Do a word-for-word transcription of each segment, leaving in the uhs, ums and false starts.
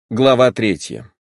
Глава третья.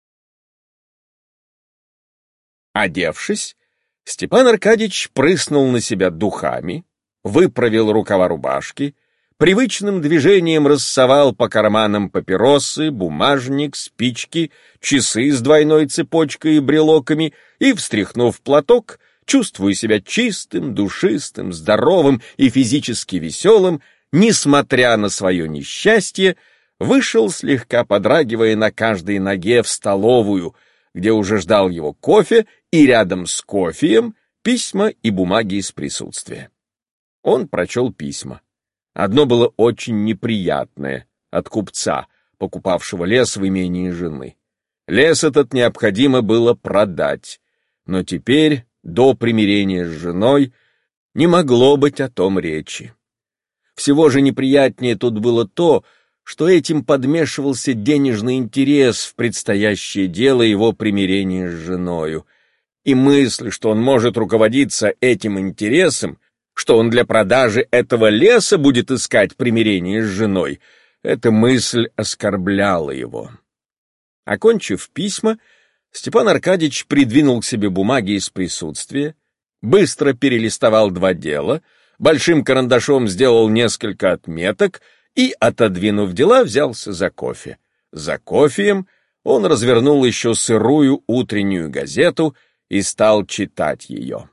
Одевшись, Степан Аркадьич прыснул на себя духами, выправил рукава рубашки, привычным движением рассовал по карманам папиросы, бумажник, спички, часы с двойной цепочкой и брелоками и, встряхнув платок, чувствуя себя чистым, душистым, здоровым и физически веселым, несмотря на свое несчастье, вышел, слегка подрагивая на каждой ноге, в столовую, где уже ждал его кофе, и рядом с кофеем письма и бумаги из присутствия. Он прочел письма. Одно было очень неприятное, от купца, покупавшего лес в имении жены. Лес этот необходимо было продать, но теперь, до примирения с женой, не могло быть о том речи. Всего же неприятнее тут было то, что этим подмешивался денежный интерес в предстоящее дело его примирения с женою, и мысль, что он может руководиться этим интересом, что он для продажи этого леса будет искать примирение с женой, эта мысль оскорбляла его. Окончив письма, Степан Аркадьич придвинул к себе бумаги из присутствия, быстро перелистовал два дела, большим карандашом сделал несколько отметок и, отодвинув дела, взялся за кофе. За кофеем он развернул еще сырую утреннюю газету и стал читать ее.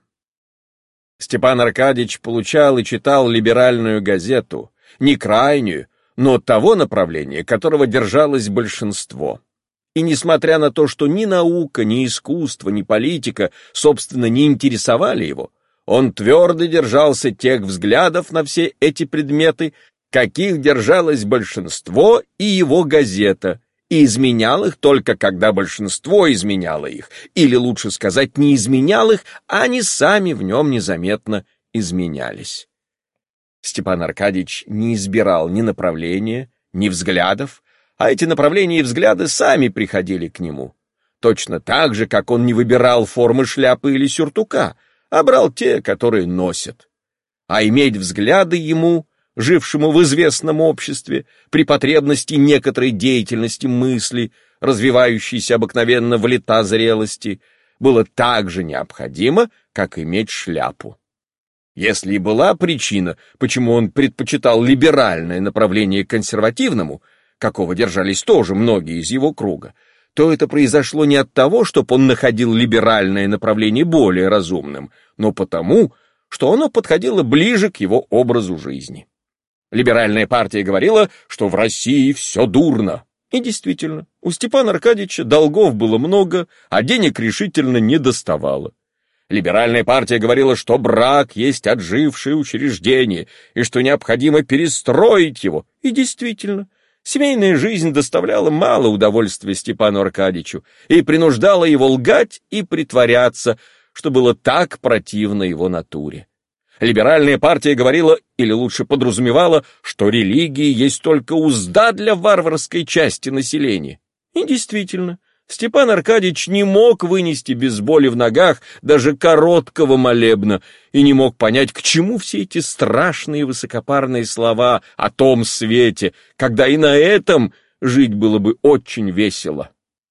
Степан Аркадьич получал и читал либеральную газету, не крайнюю, но того направления, которого держалось большинство. И несмотря на то, что ни наука, ни искусство, ни политика, собственно, не интересовали его, он твердо держался тех взглядов на все эти предметы, каких держалось большинство и его газета, и изменял их только когда большинство изменяло их, или, лучше сказать, не изменял их, а они сами в нем незаметно изменялись. Степан Аркадьич не избирал ни направления, ни взглядов, а эти направления и взгляды сами приходили к нему. Точно так же, как он не выбирал формы шляпы или сюртука, а брал те, которые носят. А иметь взгляды ему, жившему в известном обществе, при потребности некоторой деятельности мысли, развивающейся обыкновенно в лета зрелости, было так же необходимо, как иметь шляпу. Если и была причина, почему он предпочитал либеральное направление консервативному, какого держались тоже многие из его круга, то это произошло не от того, чтобы он находил либеральное направление более разумным, но потому, что оно подходило ближе к его образу жизни. Либеральная партия говорила, что в России все дурно. И действительно, у Степана Аркадьича долгов было много, а денег решительно не доставало. Либеральная партия говорила, что брак есть отжившее учреждение, и что необходимо перестроить его. И действительно, семейная жизнь доставляла мало удовольствия Степану Аркадьичу и принуждала его лгать и притворяться, что было так противно его натуре. Либеральная партия говорила, или лучше подразумевала, что религия есть только узда для варварской части населения. И действительно, Степан Аркадьич не мог вынести без боли в ногах даже короткого молебна и не мог понять, к чему все эти страшные высокопарные слова о том свете, когда и на этом жить было бы очень весело.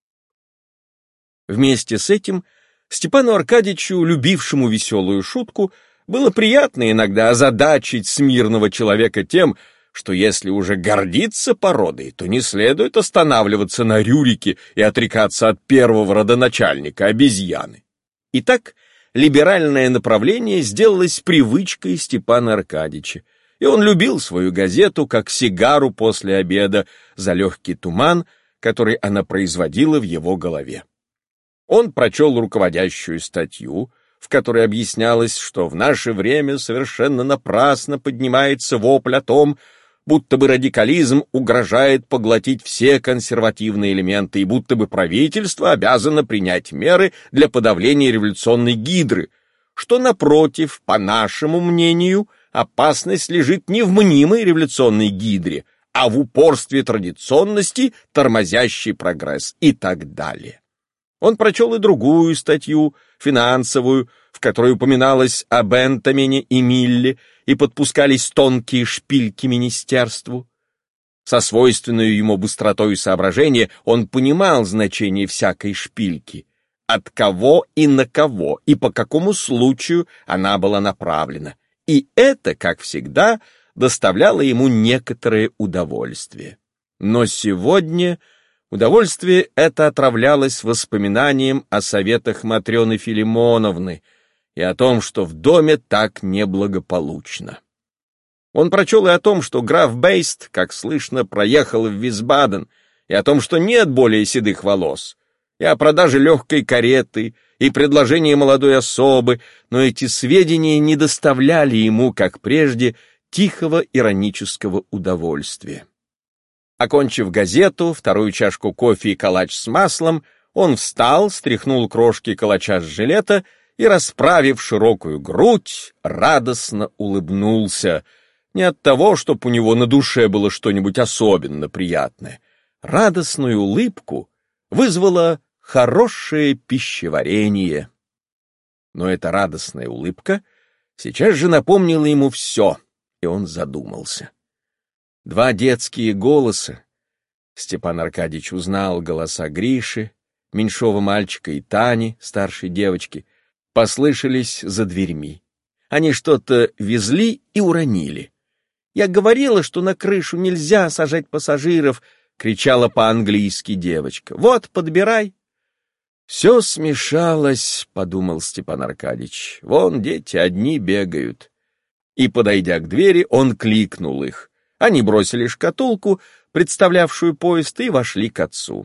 Вместе с этим Степану Аркадьичу, любившему веселую шутку, было приятно иногда озадачить смирного человека тем, что если уже гордиться породой, то не следует останавливаться на Рюрике и отрекаться от первого родоначальника обезьяны. Итак, либеральное направление сделалось привычкой Степана Аркадьича, и он любил свою газету как сигару после обеда за легкий туман, который она производила в его голове. Он прочел руководящую статью, в которой объяснялось, что в наше время совершенно напрасно поднимается вопль о том, будто бы радикализм угрожает поглотить все консервативные элементы и будто бы правительство обязано принять меры для подавления революционной гидры, что, напротив, по нашему мнению, опасность лежит не в мнимой революционной гидре, а в упорстве традиционности, тормозящей прогресс и так далее. Он прочел и другую статью, финансовую, в которой упоминалось о Бентамене и Милле и подпускались тонкие шпильки министерству. Со свойственной ему быстротой соображения он понимал значение всякой шпильки, от кого и на кого, и по какому случаю она была направлена. И это, как всегда, доставляло ему некоторое удовольствие. Но сегодня удовольствие это отравлялось воспоминанием о советах Матрёны Филимоновны и о том, что в доме так неблагополучно. Он прочел и о том, что граф Бейст, как слышно, проехал в Висбаден, и о том, что нет более седых волос, и о продаже легкой кареты, и предложении молодой особы, но эти сведения не доставляли ему, как прежде, тихого иронического удовольствия. Окончив газету, вторую чашку кофе и калач с маслом, он встал, стряхнул крошки калача с жилета и, расправив широкую грудь, радостно улыбнулся. Не от того, чтоб у него на душе было что-нибудь особенно приятное. Радостную улыбку вызвало хорошее пищеварение. Но эта радостная улыбка сейчас же напомнила ему все, и он задумался. Два детские голоса. Степан Аркадьич узнал голоса Гриши, меньшого мальчика, и Тани, старшей девочки, послышались за дверьми. Они что-то везли и уронили. «Я говорила, что на крышу нельзя сажать пассажиров!» — кричала по-английски девочка. «Вот, подбирай!» «Все смешалось», — подумал Степан Аркадьич. «Вон дети одни бегают». И, подойдя к двери, он кликнул их. Они бросили шкатулку, представлявшую поезд, и вошли к отцу.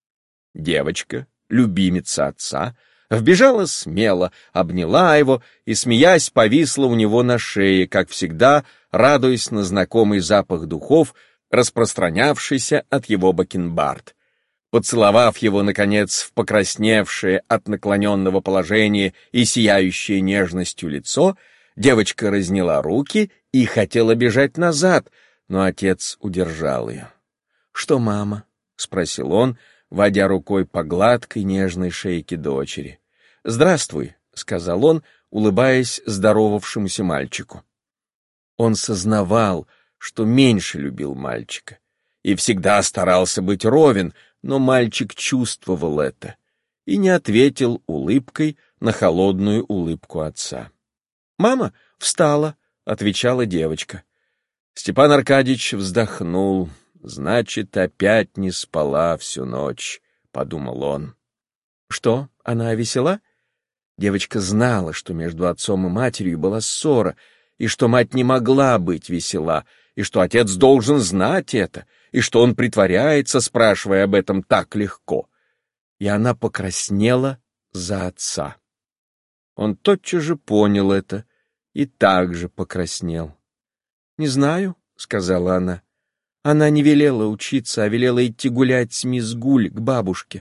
Девочка, любимица отца, вбежала смело, обняла его и, смеясь, повисла у него на шее, как всегда, радуясь на знакомый запах духов, распространявшийся от его бакенбард. Поцеловав его, наконец, в покрасневшее от наклоненного положения и сияющее нежностью лицо, девочка разняла руки и хотела бежать назад, но отец удержал ее. «Что, мама?» — спросил он, водя рукой по гладкой нежной шейке дочери. «Здравствуй», — сказал он, улыбаясь здоровавшемуся мальчику. Он сознавал, что меньше любил мальчика, и всегда старался быть ровен, но мальчик чувствовал это и не ответил улыбкой на холодную улыбку отца. «Мама встала», — отвечала девочка. Степан Аркадьич вздохнул. «Значит, опять не спала всю ночь», — подумал он. «Что, она весела?» Девочка знала, что между отцом и матерью была ссора, и что мать не могла быть весела, и что отец должен знать это, и что он притворяется, спрашивая об этом так легко. И она покраснела за отца. Он тотчас же понял это и также покраснел. «Не знаю», — сказала она. «Она не велела учиться, а велела идти гулять с мисс Гуль к бабушке».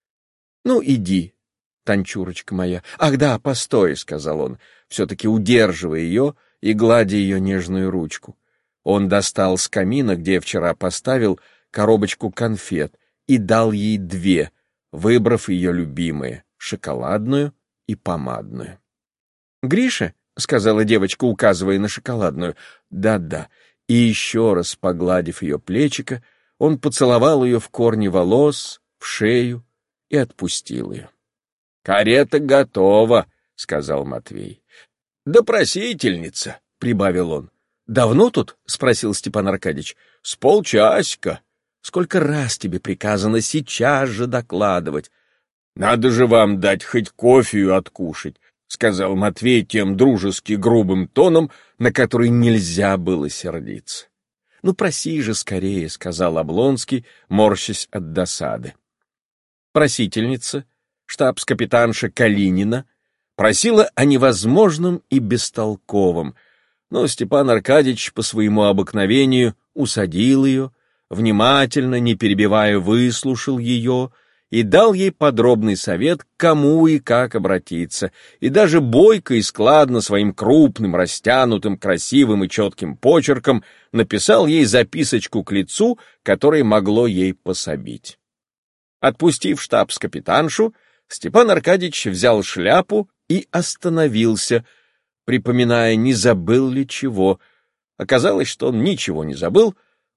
«Ну, иди, Танчурочка моя». «Ах да, постой», — сказал он, все-таки удерживая ее и гладя ее нежную ручку. Он достал с камина, где вчера поставил, коробочку конфет и дал ей две, выбрав ее любимые — шоколадную и помадную. «Гриша?» — сказала девочка, указывая на шоколадную. «Да-да». И еще раз, погладив ее плечико, он поцеловал ее в корни волос, в шею и отпустил ее. «Карета готова», — сказал Матвей. «Да просительница», — прибавил он. «Давно тут?» — спросил Степан Аркадьич. «С полчасика». «Сколько раз тебе приказано сейчас же докладывать?» «Надо же вам дать хоть кофею откушать», — сказал Матвей тем дружески грубым тоном, на который нельзя было сердиться. «Ну, проси же скорее», — сказал Облонский, морщась от досады. Просительница, штабс-капитанша Калинина, просила о невозможном и бестолковом, но Степан Аркадьич по своему обыкновению усадил ее, внимательно, не перебивая, выслушал ее и дал ей подробный совет, к кому и как обратиться, и даже бойко и складно своим крупным, растянутым, красивым и четким почерком написал ей записочку к лицу, которое могло ей пособить. Отпустив штабс-капитаншу, Степан Аркадьич взял шляпу и остановился, припоминая, не забыл ли чего. Оказалось, что он ничего не забыл,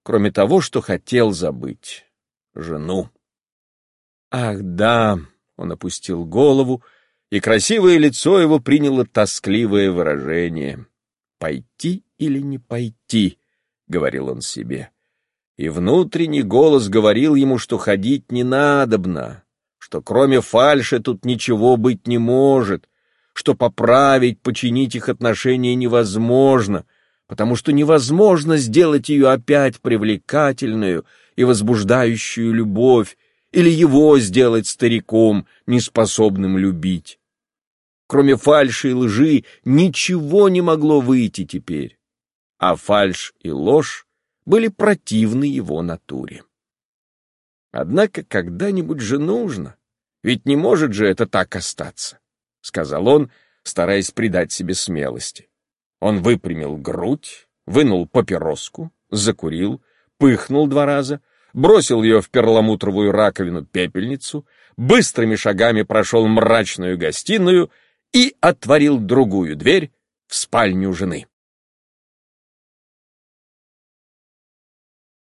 кроме того, что хотел забыть — жену. Ах да, он опустил голову, и красивое лицо его приняло тоскливое выражение. «Пойти или не пойти?» — говорил он себе. И внутренний голос говорил ему, что ходить не надобно, что кроме фальши тут ничего быть не может, что поправить, починить их отношения невозможно, потому что невозможно сделать ее опять привлекательную и возбуждающую любовь, или его сделать стариком, неспособным любить. Кроме фальши и лжи ничего не могло выйти теперь, а фальшь и ложь были противны его натуре. Однако когда-нибудь же нужно, ведь не может же это так остаться, — сказал он, стараясь придать себе смелости. Он выпрямил грудь, вынул папироску, закурил, пыхнул два раза, бросил ее в перламутровую раковину-пепельницу, быстрыми шагами прошел мрачную гостиную и отворил другую дверь в спальню жены.